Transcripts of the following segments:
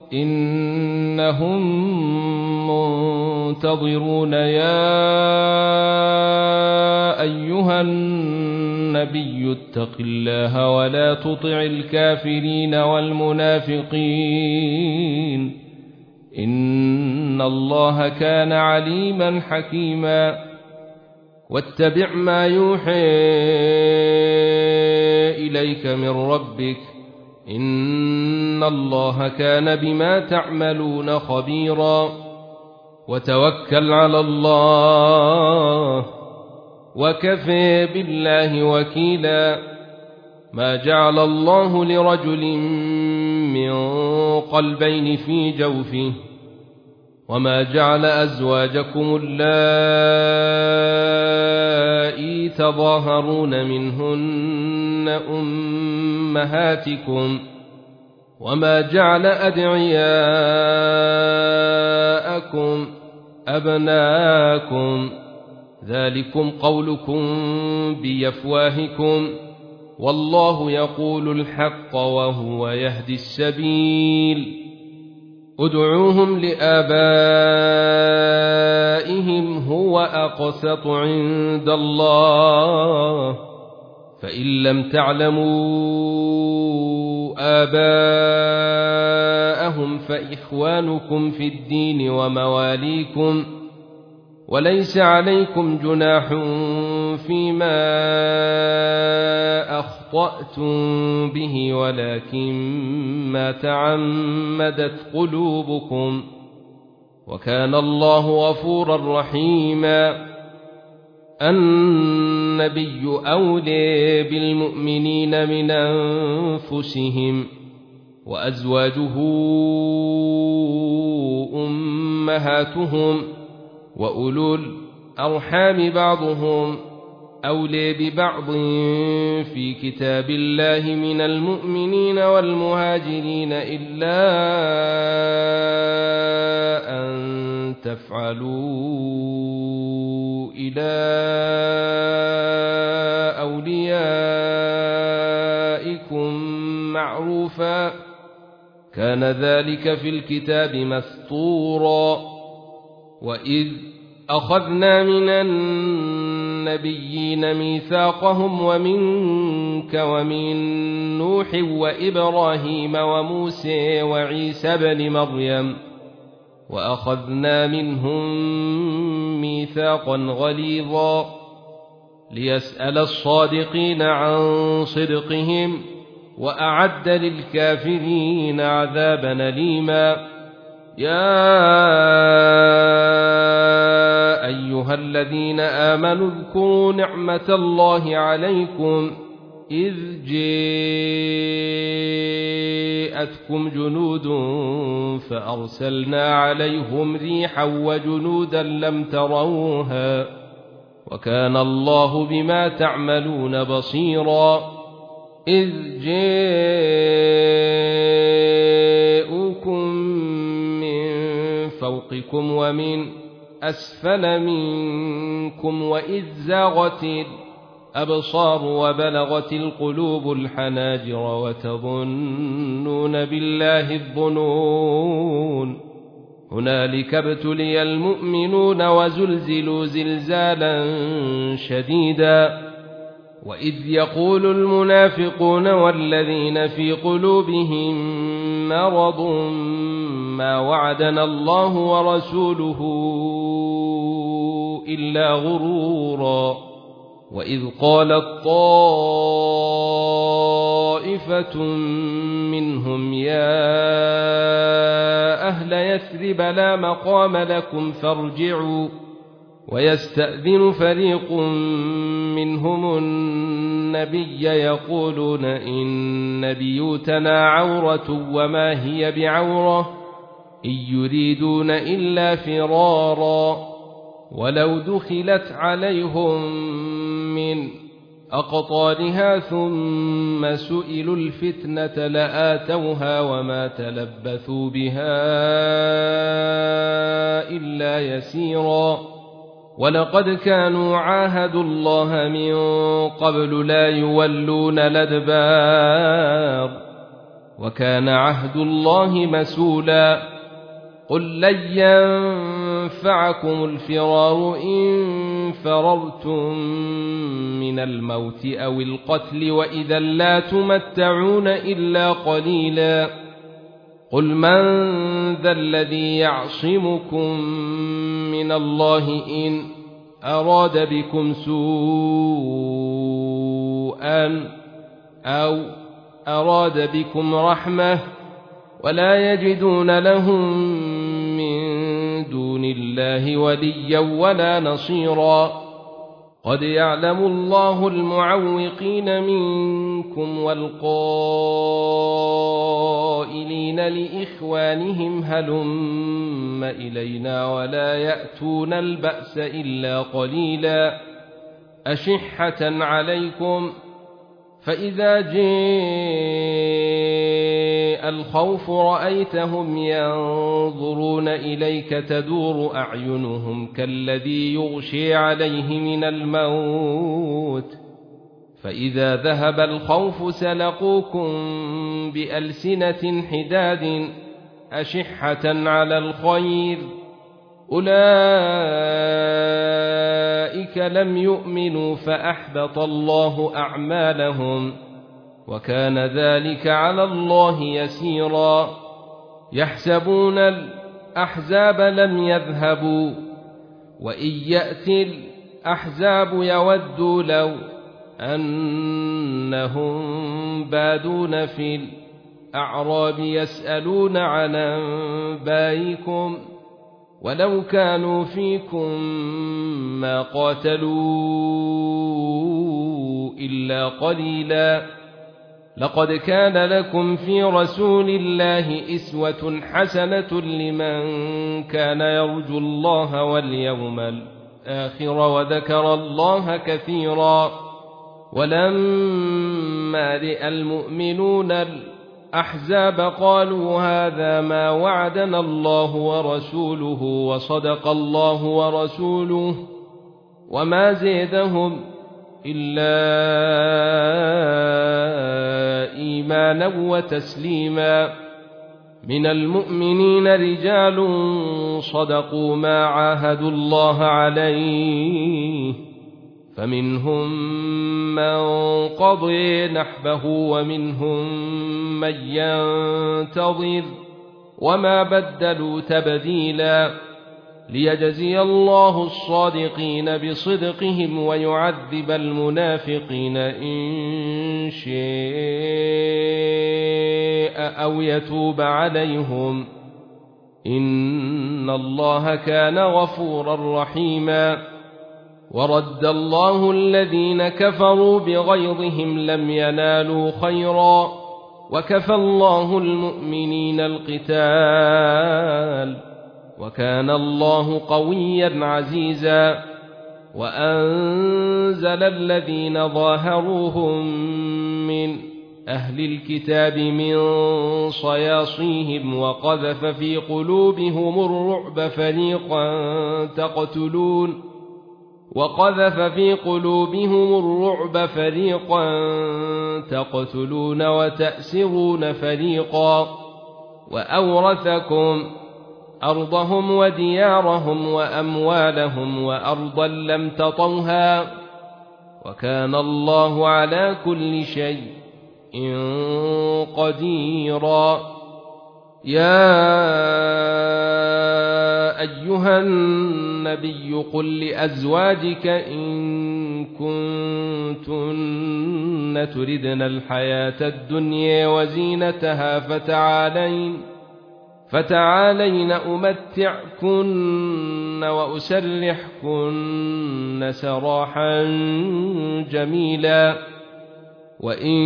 إنهم منتظرون يا أيها النبي اتق الله ولا تطع الكافرين والمنافقين إن الله كان عليما حكيما واتبع ما يوحى إليك من ربك إن الله كان بما تعملون خبيرا وتوكل على الله وكفى بالله وكيلا ما جعل الله لرجل من قلبين في جوفه وما جعل أزواجكم اللائي تظاهرون منهن أمهاتكم وما جعل أدعياءكم أبناءكم ذلكم قولكم بأفواهكم والله يقول الحق وهو يهدي السبيل ادعوهم لآبائهم هو أقسط عند الله فإن لم تعلموا آباءهم فإخوانكم في الدين ومواليكم وليس عليكم جناح فيما أخطأتم به ولكن ما تعمدت قلوبكم وكان الله غفورا رحيما النبي أولى بالمؤمنين من أنفسهم وأزواجه أمهاتهم وأولو الأرحام بعضهم أولى ببعض في كتاب الله من المؤمنين والمهاجرين إلا أن تفعلوا إلى أوليائكم معروفا كان ذلك في الكتاب مسطورا وإذ أخذنا من النبيين ميثاقهم ومنك ومن نوح وإبراهيم وموسى وعيسى بن مريم وأخذنا منهم ميثاقا غليظا ليسأل الصادقين عن صدقهم وأعد للكافرين عذابا أليما يا أيها الذين آمنوا اذكروا نعمة الله عليكم إذ جاءتكم جنود فأرسلنا عليهم ريحا وجنودا لم تروها وكان الله بما تعملون بصيرا إذ جاءوكم من فوقكم ومن أسفل منكم وإذ زاغت الأبصار وبلغت القلوب الحناجر وتظنون بالله الظنون هنالك ابتلي المؤمنون وزلزلوا زلزالا شديدا وإذ يقول المنافقون والذين في قلوبهم مرض ما وعدنا الله ورسوله إلا غرورا وإذ قالت طائفة منهم يا أهل يثرب لا مقام لكم فارجعوا ويستأذن فريق منهم النبي يقولون إن بيوتنا عورة وما هي بعورة إن يريدون إلا فرارا ولو دخلت عليهم من أقطارها ثم سئلوا الفتنة لآتوها وما تلبثوا بها إلا يسيرا ولقد كانوا عاهدوا الله من قبل لا يولون الأدبار وكان عهد الله مسؤولا قل لن ينفعكم الفرار إن فررتم من الموت أو القتل وإذا لا تمتعون إلا قليلا قل من ذا الذي يعصمكم من الله إن أراد بكم سوءا أو أراد بكم رحمة ولا يجدون لهم من دون الله وليا ولا نصيرا قد يعلم الله المعوقين منكم والقائلين لإخوانهم هلم إلينا ولا يأتون البأس إلا قليلا أشحة عليكم فإذا جاء الخوف رأيتهم ينظرون إليك تدور أعينهم كالذي يغشي عليه من الموت فإذا ذهب الخوف سلقوكم بألسنة حداد أشحة على الخير أولئك لم يؤمنوا فأحبط الله أعمالهم وكان ذلك على الله يسيرا يحسبون الأحزاب لم يذهبوا وإن يأتي الأحزاب يودوا لو أنهم بادون في الأعراب يسألون عن أنبائكم ولو كانوا فيكم ما قاتلوا إلا قليلا لقد كان لكم في رسول الله أسوة حسنة لمن كان يرجو الله واليوم الآخر وذكر الله كثيرا ولما رأى المؤمنون الأحزاب قالوا هذا ما وعدنا الله ورسوله وصدق الله ورسوله وما زيدهم إلا إيمانا وتسليما من المؤمنين رجال صدقوا ما عاهدوا الله عليه فمنهم من قضي نحبه ومنهم من ينتظر وما بدلوا تبديلا ليجزي الله الصادقين بصدقهم ويعذب المنافقين إن شاء أو يتوب عليهم إن الله كان غفورا رحيما ورد الله الذين كفروا بغيظهم لم ينالوا خيرا وكفى الله المؤمنين القتال وكان الله قويا عزيزا وأنزل الذين ظاهروهم من أهل الكتاب من صياصيهم وقذف في قلوبهم الرعب فريقا تقتلون وتأسرون فريقا وأورثكم أرضهم وديارهم وأموالهم وأرضا لم تطوها وكان الله على كل شيء قديرا يا أيها النبي قل لأزواجك إن كنتن تردن الحياة الدنيا وزينتها فتعالين أمتعكن وأسرحكن سراحا جميلا وإن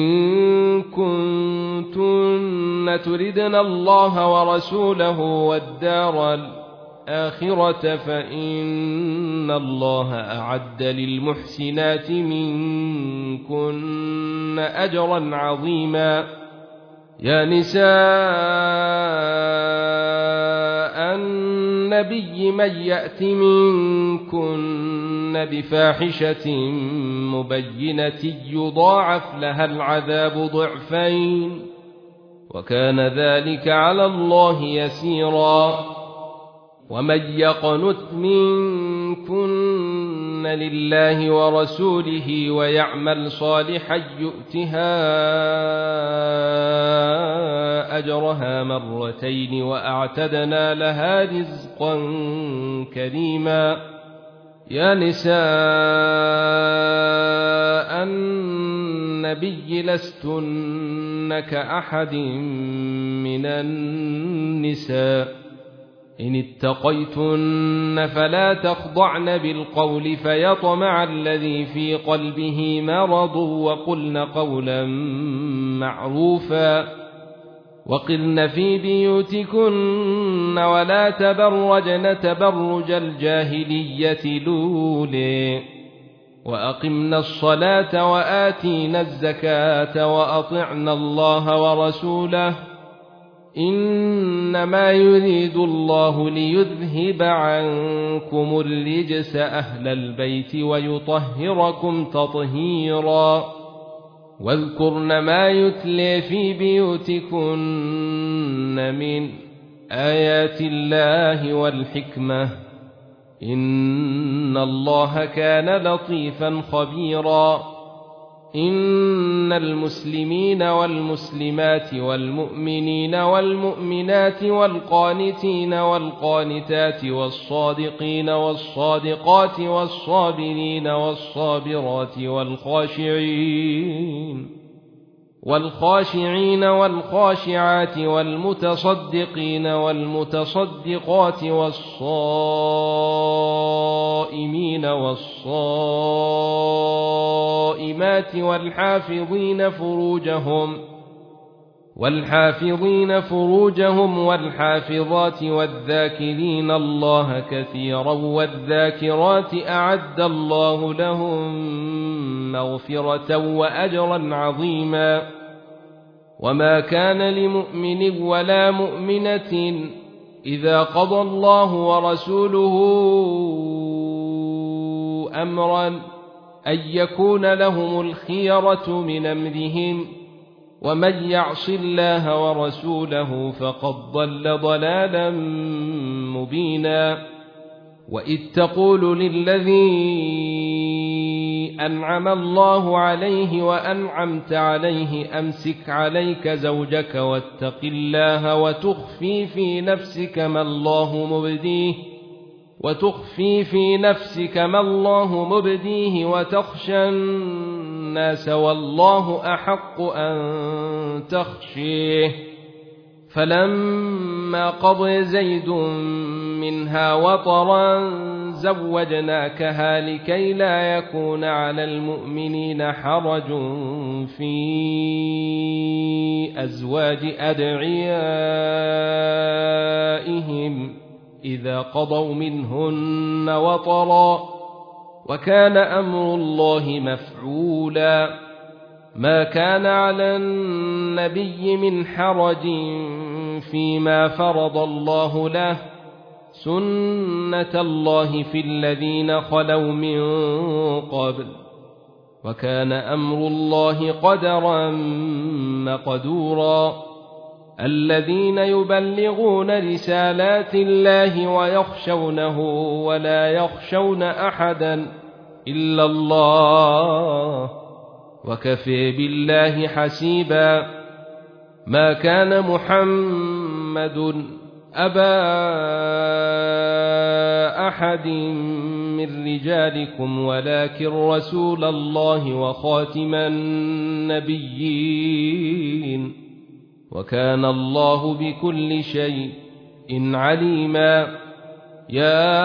كنتن تردن الله ورسوله والدار الآخرة فإن الله أعد للمحسنات منكن أجرا عظيما يا نساء النبي من يأت منكن بفاحشة مبينة يضاعف لها العذاب ضعفين وكان ذلك على الله يسيرا ومن يقنت منكن لله ورسوله ويعمل صالحا يؤتها أجرها مرتين وأعتدنا لها رزقا كريما يا نساء النبي لستن كأحد من النساء إن اتقيتن فلا تخضعن بالقول فيطمع الذي في قلبه مرض وقلن قولا معروفا وقرن في بيوتكن ولا تبرجن تبرج الجاهلية الأولى وأقمنا الصلاة وآتينا الزكاة وأطعنا الله ورسوله إنما يريد الله ليذهب عنكم الرجس أهل البيت ويطهركم تطهيرا واذكرن ما يتلى في بيوتكن من آيات الله والحكمة إن الله كان لطيفا خبيرا إن المسلمين والمسلمات والمؤمنين والمؤمنات والقانتين والقانتات والصادقين والصادقات والصابرين والصابرات والخاشعين والخاشعات والمتصدقين والمتصدقات والصائمين والصائمات والحافظين فروجهم والحافظات والذاكرين الله كثيرا والذاكرات أعد الله لهم مغفرة وأجرا عظيما وما كان لمؤمن ولا مؤمنة إذا قضى الله ورسوله أمرا أن يكون لهم الخيرة من أمرهم ومن يعص الله ورسوله فقد ضل ضلالا مبينا وإذ تقول للذي أنعم الله عليه وأنعمت عليه أمسك عليك زوجك واتق الله وتخفي في نفسك ما الله مبديه وتخشى الناس والله أحق أن تخشيه فلما قضى زيد منها وطرا زوجناكها لكي لا يكون على المؤمنين حرج في أزواج أدعيائهم إذا قضوا منهن وطرا وكان أمر الله مفعولا ما كان على النبي من حرج فيما فرض الله له سنة الله في الذين خلوا من قبل وكان أمر الله قدرا مقدورا الذين يبلغون رسالات الله ويخشونه ولا يخشون أحدا إلا الله وكفى بالله حسيبا ما كان محمد أبا أحد من رجالكم ولكن رسول الله وخاتم النبيين وكان الله بكل شيء عليما يا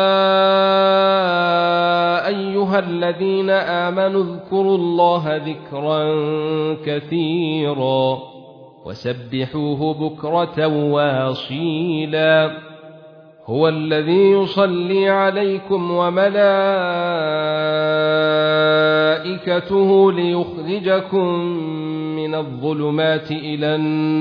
أيها الذين آمنوا اذكروا الله ذكرا كثيرا وسبحوه بكرة واصيلا هو الذي يصلي عليكم وملائكته ليخرجكم من الظلمات إلى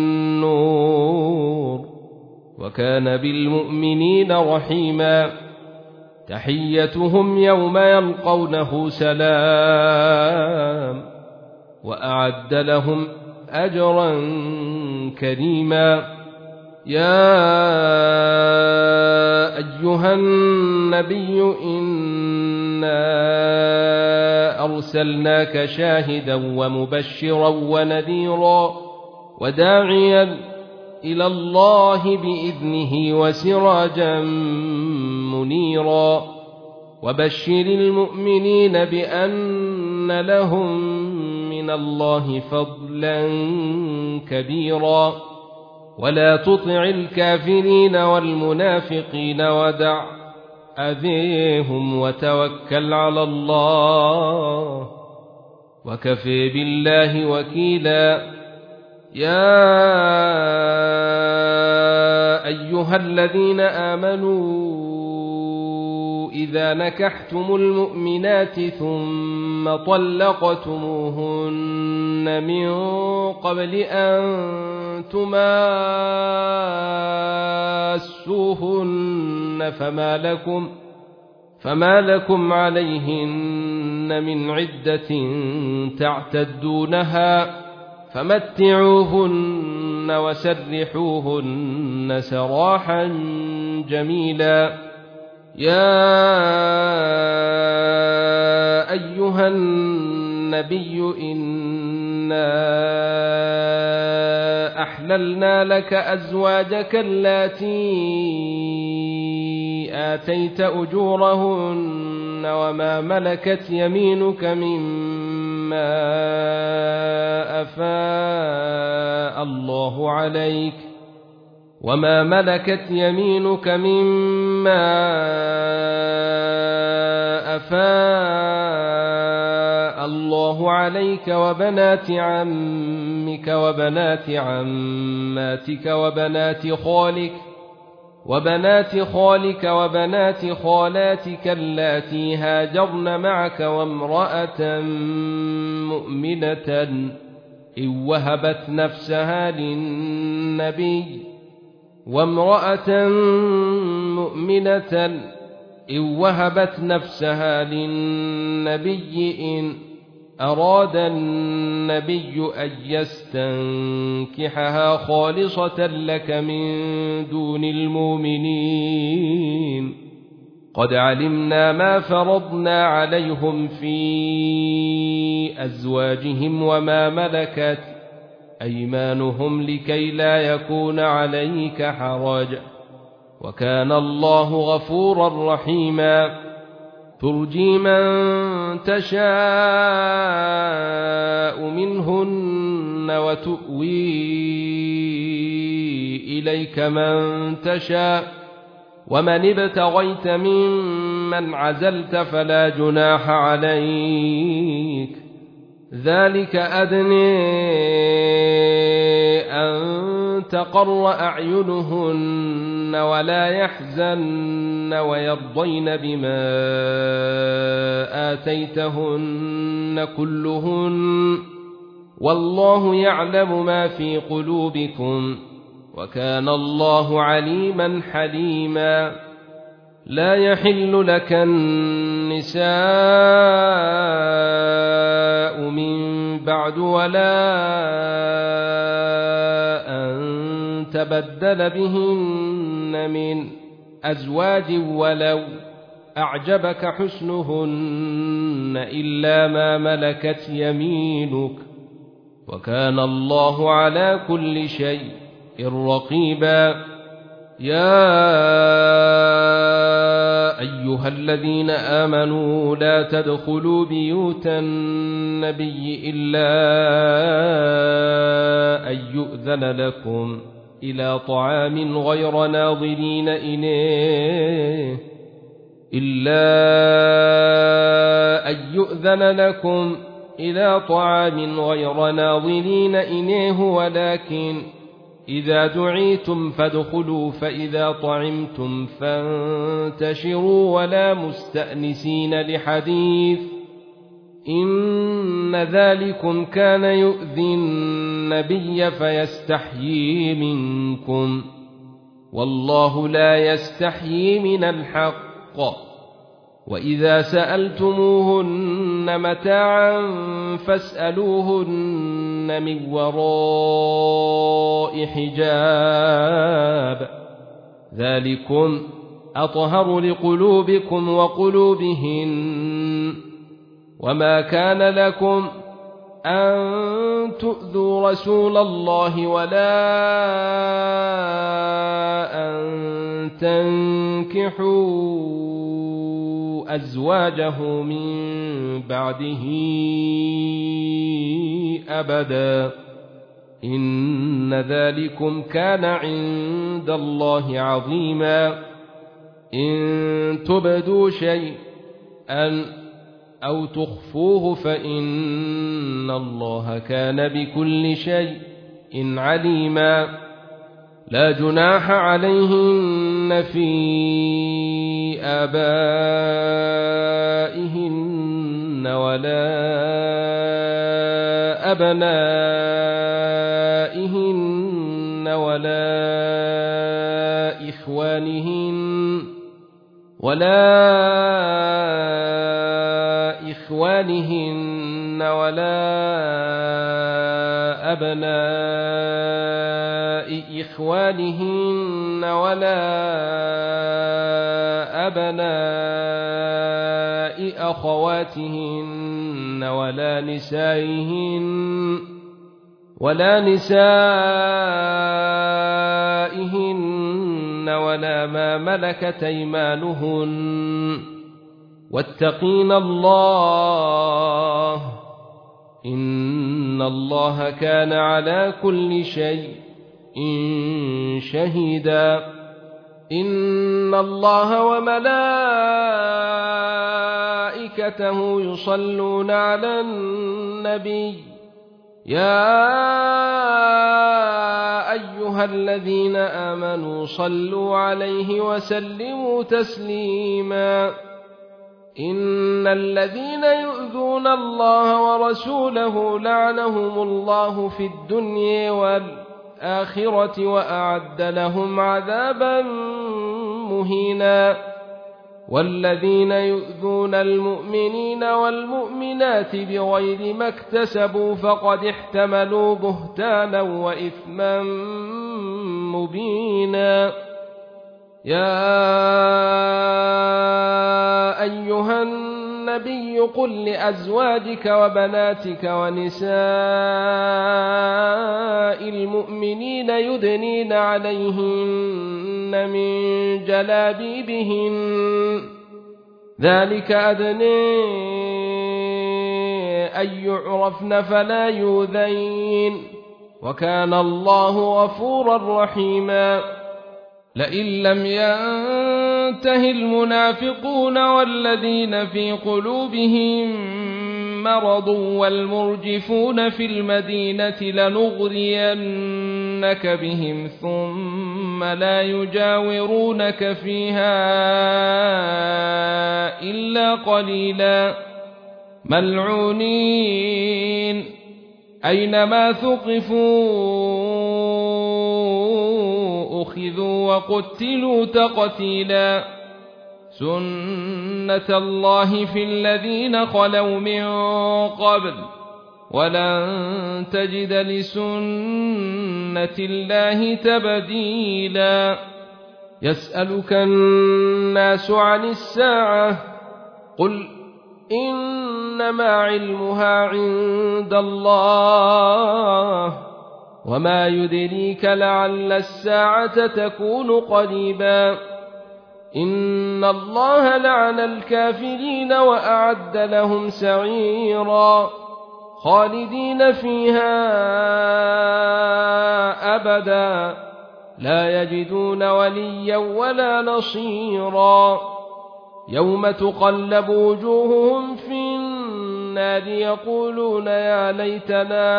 النور وكان بالمؤمنين رحيما تحيتهم يوم يلقونه سلام وأعد لهم أجرا كريما يا أيها النبي إنا أرسلناك شاهدا ومبشرا ونذيرا وداعيا إلى الله بإذنه وسراجا منيرا وبشر المؤمنين بأن لهم من الله فضلا كبيرا ولا تطع الكافرين والمنافقين ودع أذيهم وتوكل على الله وكفى بالله وكيلا يا أيها الذين آمنوا إذا نكحتم المؤمنات ثم طلقتموهن من قبل أن تماسوهن فما لكم عليهن من عدة تعتدونها فمتعوهن وسرحوهن سراحا جميلا يا أيها النبي إنا أحللنا لك أزواجك اللاتي آتيت أجورهن وما ملكت يمينك مما أفاء الله عليك وبنات عمك وبنات عماتك وبنات خالك وبنات خالاتك اللاتي هاجرن معك وامرأة مؤمنة إن وهبت نفسها للنبي إن أراد النبي أن يستنكحها خالصة لك من دون المؤمنين قد علمنا ما فرضنا عليهم في أزواجهم وما ملكت أيمانهم لكي لا يكون عليك حرج وكان الله غفورا رحيما ترجي من تشاء منهن وتؤوي إليك من تشاء ومن ابتغيت ممن عزلت فلا جناح عليك ذلك أدنى أن تقر أعينهن ولا يحزن ويرضين بما آتيتهن كلهن والله يعلم ما في قلوبكم وكان الله عليما حليما لا يحل لك النساء من بعد ولا أن تبدل بهن من أزواج ولو أعجبك حسنهن إلا ما ملكت يمينك وكان الله على كل شيء رقيبا يا أيها الذين آمنوا لا تدخلوا بيوت النبي إلا أن يؤذن لكم إلى طعام غير ناظرين إنيه ولكن إذا دعيتم فادخلوا فإذا طعمتم فانتشروا ولا مستأنسين لحديث إن ذلكم كان يؤذي النبي فيستحيي منكم والله لا يستحيي من الحق وإذا سألتموهن متاعا فاسألوهن من وراء حجاب ذلكم أطهر لقلوبكم وقلوبهن وما كان لكم أن تؤذوا رسول الله ولا أن تنكحوا أزواجه من بعده أبدا إن ذلكم كان عند الله عظيما إن تبدوا شيئا أو تخفوه فإن الله كان بكل شيء عليما لا جناح عليهن في آبائهن ولا أبنائهن ولا إخوانهن ولا أبناء إخوانهن ولا أبناء أخواتهن ولا نسائهن ولا ما ملكت أيمانهن واتقين الله إن الله كان على كل شيء شهيدا إن الله وملائكته يصلون على النبي يا أيها الذين آمنوا صلوا عليه وسلموا تسليما إن الذين يؤذون الله ورسوله لعنهم الله في الدنيا والآخرة وأعد لهم عذابا مهينا والذين يؤذون المؤمنين والمؤمنات بغير ما اكتسبوا فقد احتملوا بهتانا وإثما مبينا يا أيها النبي قل لأزواجك وبناتك ونساء المؤمنين يدنين عليهن من جلابيبهن ذلك أدنى أن يعرفن فلا يؤذين وكان الله غفورا رحيما لئن لم ينته المنافقون والذين في قلوبهم مرض والمرجفون في المدينة لنغرينك بهم ثم لا يجاورونك فيها إلا قليلا ملعونين أينما ثقفوا أخذوا وقتلوا تقتيلا سنة الله في الذين خلوا من قبل ولن تجد لسنة الله تبديلا يسألك الناس عن الساعة قل إنما علمها عند الله وما يدريك لعل الساعة تكون قريبا إن الله لعن الكافرين وأعد لهم سعيرا خالدين فيها أبدا لا يجدون وليا ولا نصيرا يوم تقلب وجوههم في النار يقولون يا ليتنا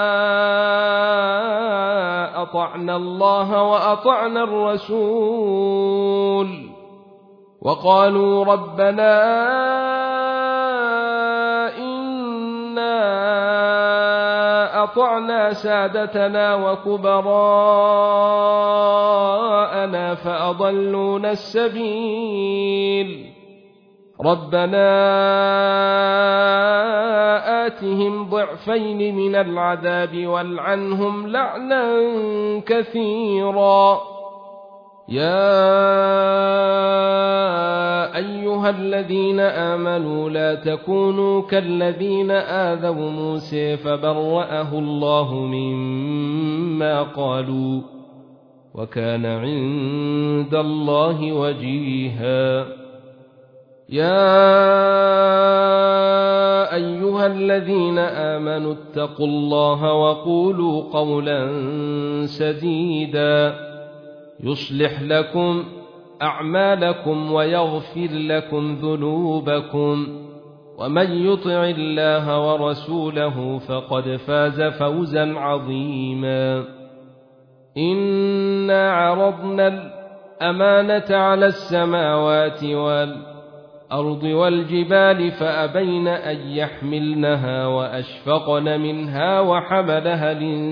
أطعنا الله وأطعنا الرسول وقالوا ربنا إنا أطعنا سادتنا وكبراءنا فأضلونا السبيل ربنا آتهم ضعفين من العذاب والعنهم لعنا كثيرا يا أيها الذين آمنوا لا تكونوا كالذين آذوا موسى فبرأه الله مما قالوا وكان عند الله وجيها يا أيها الذين آمنوا اتقوا الله وقولوا قولا سديدا يصلح لكم أعمالكم ويغفر لكم ذنوبكم ومن يطع الله ورسوله فقد فاز فوزا عظيما إنا عرضنا الأمانة على السماوات والأرض والجبال فأبين أن يحملنها وأشفقن منها وحملها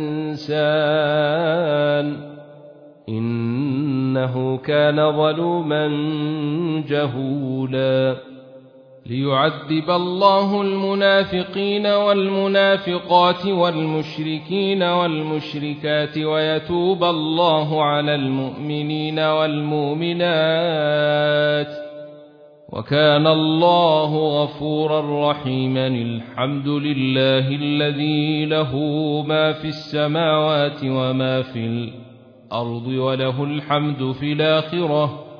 الإنسان إنه كان ظلوما جهولا ليعذب الله المنافقين والمنافقات والمشركين والمشركات ويتوب الله على المؤمنين والمؤمنات وكان الله غفورا رحيما الحمد لله الذي له ما في السماوات وما في الأرض وله الحمد في الآخرة